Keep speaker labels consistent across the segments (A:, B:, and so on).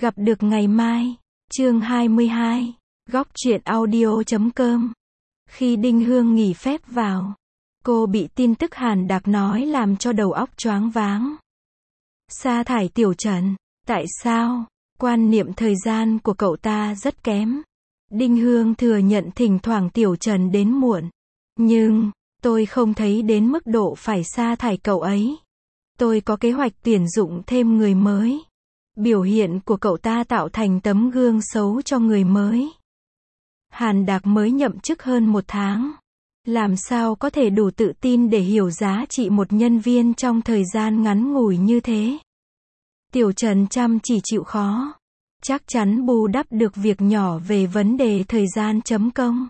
A: Gặp được ngày mai. Chương 22. Góc truyện audio.com. Khi Đinh Hương nghỉ phép vào, cô bị tin tức Hàn Đạc nói làm cho đầu óc choáng váng. Sa thải Tiểu Trần. Tại sao? Quan niệm thời gian của cậu ta rất kém. Đinh Hương thừa nhận thỉnh thoảng Tiểu Trần đến muộn. Nhưng, tôi không thấy đến mức độ phải sa thải cậu ấy. Tôi có kế hoạch tuyển dụng thêm người mới. Biểu hiện của cậu ta tạo thành tấm gương xấu cho người mới. Hàn Đạc mới nhậm chức hơn 1 tháng. Làm sao có thể đủ tự tin để hiểu giá trị một nhân viên trong thời gian ngắn ngủi như thế? Tiểu Trần chăm chỉ chịu khó. Chắc chắn bù đắp được việc nhỏ về vấn đề thời gian chấm công.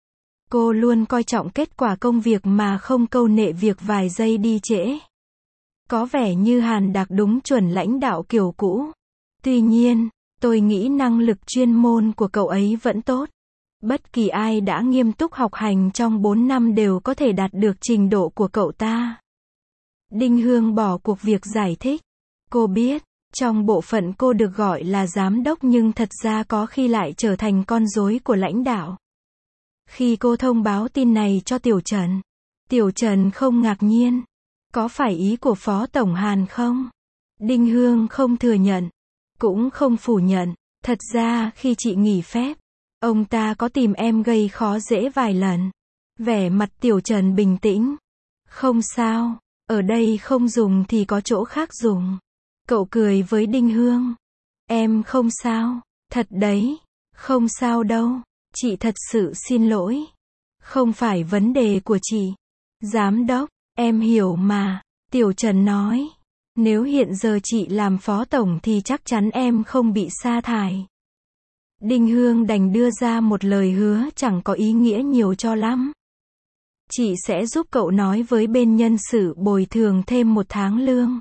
A: Cô luôn coi trọng kết quả công việc mà không câu nệ việc vài giây đi trễ. Có vẻ như Hàn Đạc đúng chuẩn lãnh đạo kiểu cũ. Tuy nhiên, tôi nghĩ năng lực chuyên môn của cậu ấy vẫn tốt. Bất kỳ ai đã nghiêm túc học hành trong 4 năm đều có thể đạt được trình độ của cậu ta. Đinh Hương bỏ cuộc việc giải thích. Cô biết, trong bộ phận cô được gọi là giám đốc nhưng thật ra có khi lại trở thành con rối của lãnh đạo. Khi cô thông báo tin này cho Tiểu Trần không ngạc nhiên. Có phải ý của Phó Tổng Hàn không? Đinh Hương không thừa nhận, cũng không phủ nhận. Thật ra khi chị nghỉ phép, ông ta có tìm em gây khó dễ vài lần. Vẻ mặt Tiểu Trần bình tĩnh. Không sao, ở đây không dùng thì có chỗ khác dùng. Cậu cười với Đinh Hương. Em không sao, thật đấy, không sao đâu, chị thật sự xin lỗi. Không phải vấn đề của chị. Giám đốc, em hiểu mà, Tiểu Trần nói. Nếu hiện giờ chị làm phó tổng thì chắc chắn em không bị sa thải. Đinh Hương đành đưa ra một lời hứa chẳng có ý nghĩa nhiều cho lắm. Chị sẽ giúp cậu nói với bên nhân sự bồi thường thêm 1 tháng lương.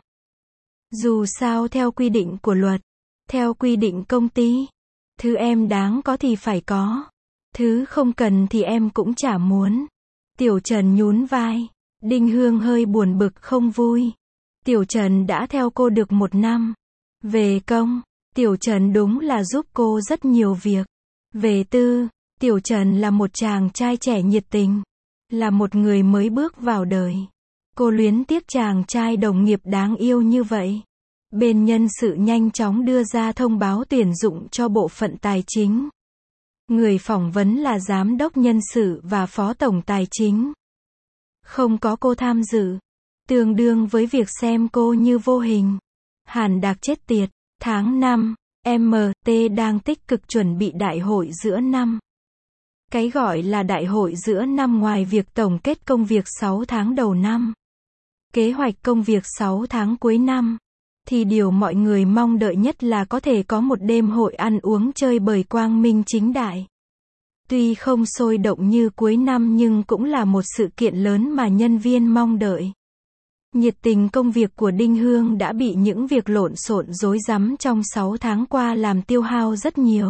A: Dù sao theo quy định của luật, theo quy định công ty, thứ em đáng có thì phải có. Thứ không cần thì em cũng chả muốn. Tiểu Trần nhún vai. Đinh Hương hơi buồn bực không vui. Tiểu Trần đã theo cô được 1 năm. Về công, Tiểu Trần đúng là giúp cô rất nhiều việc. Về tư, Tiểu Trần là một chàng trai trẻ nhiệt tình. Là một người mới bước vào đời. Cô luyến tiếc chàng trai đồng nghiệp đáng yêu như vậy. Bên nhân sự nhanh chóng đưa ra thông báo tuyển dụng cho bộ phận tài chính. Người phỏng vấn là giám đốc nhân sự và phó tổng tài chính. Không có cô tham dự, tương đương với việc xem cô như vô hình. Hàn Đạc chết tiệt. Tháng 5, MT đang tích cực chuẩn bị đại hội giữa năm. Cái gọi là đại hội giữa năm ngoài việc tổng kết công việc 6 tháng đầu năm, kế hoạch công việc 6 tháng cuối năm, thì điều mọi người mong đợi nhất là có thể có một đêm hội ăn uống chơi bời quang minh chính đại. Tuy không sôi động như cuối năm nhưng cũng là một sự kiện lớn mà nhân viên mong đợi. Nhiệt tình công việc của Đinh Hương đã bị những việc lộn xộn rối rắm trong 6 tháng qua làm tiêu hao rất nhiều.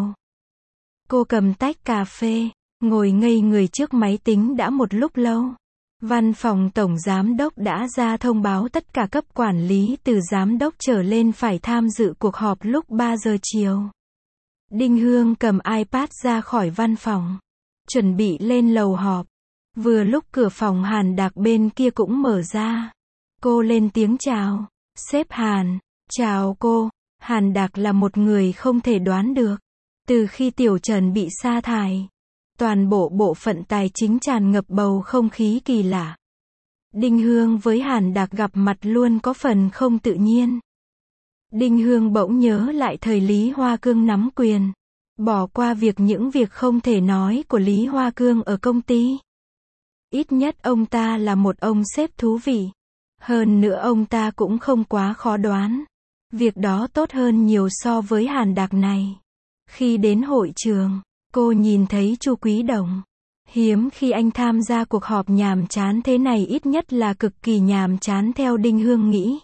A: Cô cầm tách cà phê, ngồi ngây người trước máy tính đã một lúc lâu. Văn phòng Tổng Giám đốc đã ra thông báo tất cả cấp quản lý từ giám đốc trở lên phải tham dự cuộc họp lúc 3 giờ chiều. Đinh Hương cầm iPad ra khỏi văn phòng, chuẩn bị lên lầu họp. Vừa lúc cửa phòng Hàn Đạc bên kia cũng mở ra. Cô lên tiếng chào. Sếp Hàn. Chào cô. Hàn Đạc là một người không thể đoán được. Từ khi Tiểu Trần bị sa thải, toàn bộ bộ phận tài chính tràn ngập bầu không khí kỳ lạ. Đinh Hương với Hàn Đạc gặp mặt luôn có phần không tự nhiên. Đinh Hương bỗng nhớ lại thời Lý Hoa Cương nắm quyền. Bỏ qua những việc không thể nói của Lý Hoa Cương ở công ty. Ít nhất ông ta là một ông sếp thú vị. Hơn nữa ông ta cũng không quá khó đoán. Việc đó tốt hơn nhiều so với Hàn Đạc này. Khi đến hội trường, cô nhìn thấy Chu Quý Đồng. Hiếm khi anh tham gia cuộc họp nhàm chán thế này, ít nhất là cực kỳ nhàm chán theo Đinh Hương nghĩ.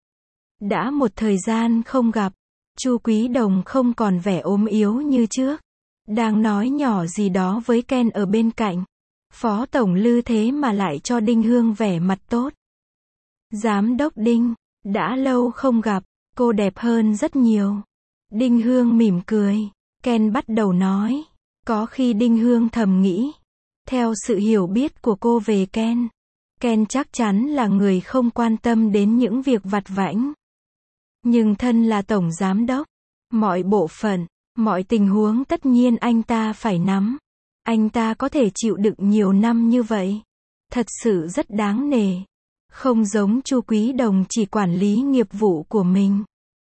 A: Đã một thời gian không gặp, Chu Quý Đồng không còn vẻ ốm yếu như trước. Đang nói nhỏ gì đó với Ken ở bên cạnh. Phó Tổng Lư thế mà lại cho Đinh Hương vẻ mặt tốt. Giám đốc Đinh, đã lâu không gặp, cô đẹp hơn rất nhiều. Đinh Hương mỉm cười. Ken bắt đầu nói. Có khi Đinh Hương thầm nghĩ. Theo sự hiểu biết của cô về Ken, Ken chắc chắn là người không quan tâm đến những việc vặt vãnh. Nhưng thân là tổng giám đốc, mọi bộ phận, mọi tình huống tất nhiên anh ta phải nắm. Anh ta có thể chịu đựng nhiều năm như vậy. Thật sự rất đáng nể. Không giống Chu Quý Đồng chỉ quản lý nghiệp vụ của mình.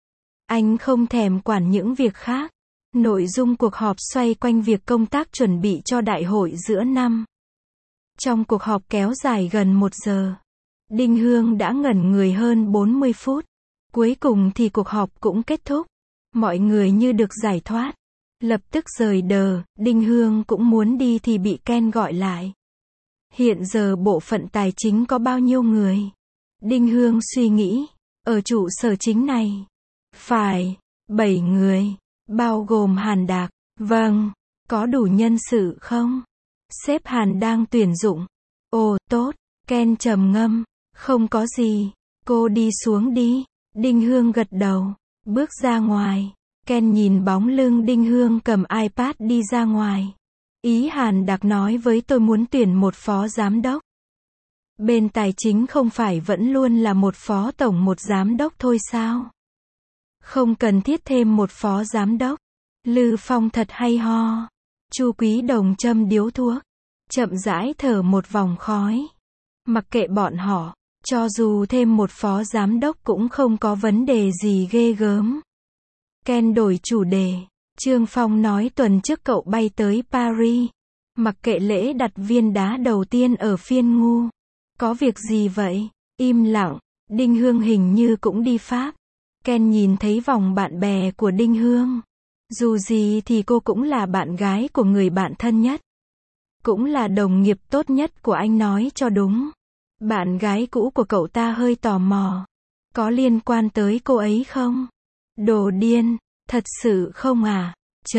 A: Anh không thèm quản những việc khác. Nội dung cuộc họp xoay quanh việc công tác chuẩn bị cho đại hội giữa năm. Trong cuộc họp kéo dài gần 1 giờ, Đinh Hương đã ngẩn người hơn 40 phút. Cuối cùng thì cuộc họp cũng kết thúc. Mọi người như được giải thoát. Lập tức rời đờ, Đinh Hương cũng muốn đi thì bị Ken gọi lại. Hiện giờ bộ phận tài chính có bao nhiêu người? Đinh Hương suy nghĩ. Ở trụ sở chính này. Phải, 7 người. Bao gồm Hàn Đạc. Vâng. Có đủ nhân sự không? Sếp Hàn đang tuyển dụng. Ồ, tốt. Ken trầm ngâm. Không có gì. Cô đi xuống đi. Đinh Hương gật đầu. Bước ra ngoài. Ken nhìn bóng lưng Đinh Hương cầm iPad đi ra ngoài. Ý Hàn Đạc nói với tôi muốn tuyển một phó giám đốc. Bên tài chính không phải vẫn luôn là một phó tổng một giám đốc thôi sao? Không cần thiết thêm một phó giám đốc. Lư Phong thật hay ho. Chu Quý Đồng châm điếu thuốc. Chậm rãi thở một vòng khói. Mặc kệ bọn họ. Cho dù thêm một phó giám đốc cũng không có vấn đề gì ghê gớm. Ken đổi chủ đề. Trương Phong nói tuần trước cậu bay tới Paris. Mặc kệ lễ đặt viên đá đầu tiên ở phiên ngu. Có việc gì vậy? Im lặng. Đinh Hương hình như cũng đi Pháp. Ken nhìn thấy vòng bạn bè của Đinh Hương. Dù gì thì cô cũng là bạn gái của người bạn thân nhất. Cũng là đồng nghiệp tốt nhất của anh nói cho đúng. Bạn gái cũ của cậu ta hơi tò mò. Có liên quan tới cô ấy không? Đồ điên, thật sự không à?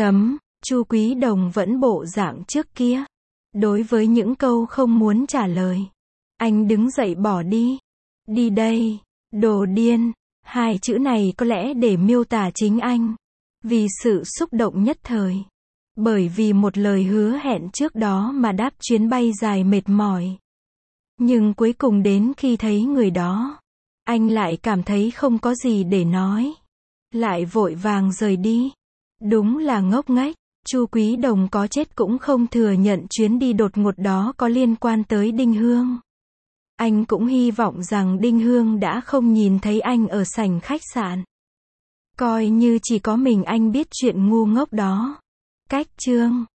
A: Chu Quý Đồng vẫn bộ dạng trước kia. Đối với những câu không muốn trả lời. Anh đứng dậy bỏ đi. Đi đây. Đồ điên. 2 chữ này có lẽ để miêu tả chính anh. Vì sự xúc động nhất thời. Bởi vì một lời hứa hẹn trước đó mà đáp chuyến bay dài mệt mỏi. Nhưng cuối cùng đến khi thấy người đó, anh lại cảm thấy không có gì để nói. Lại vội vàng rời đi. Đúng là ngốc nghếch. Chu Quý Đồng có chết cũng không thừa nhận chuyến đi đột ngột đó có liên quan tới Đinh Hương. Anh cũng hy vọng rằng Đinh Hương đã không nhìn thấy anh ở sảnh khách sạn. Coi như chỉ có mình anh biết chuyện ngu ngốc đó. Cách chương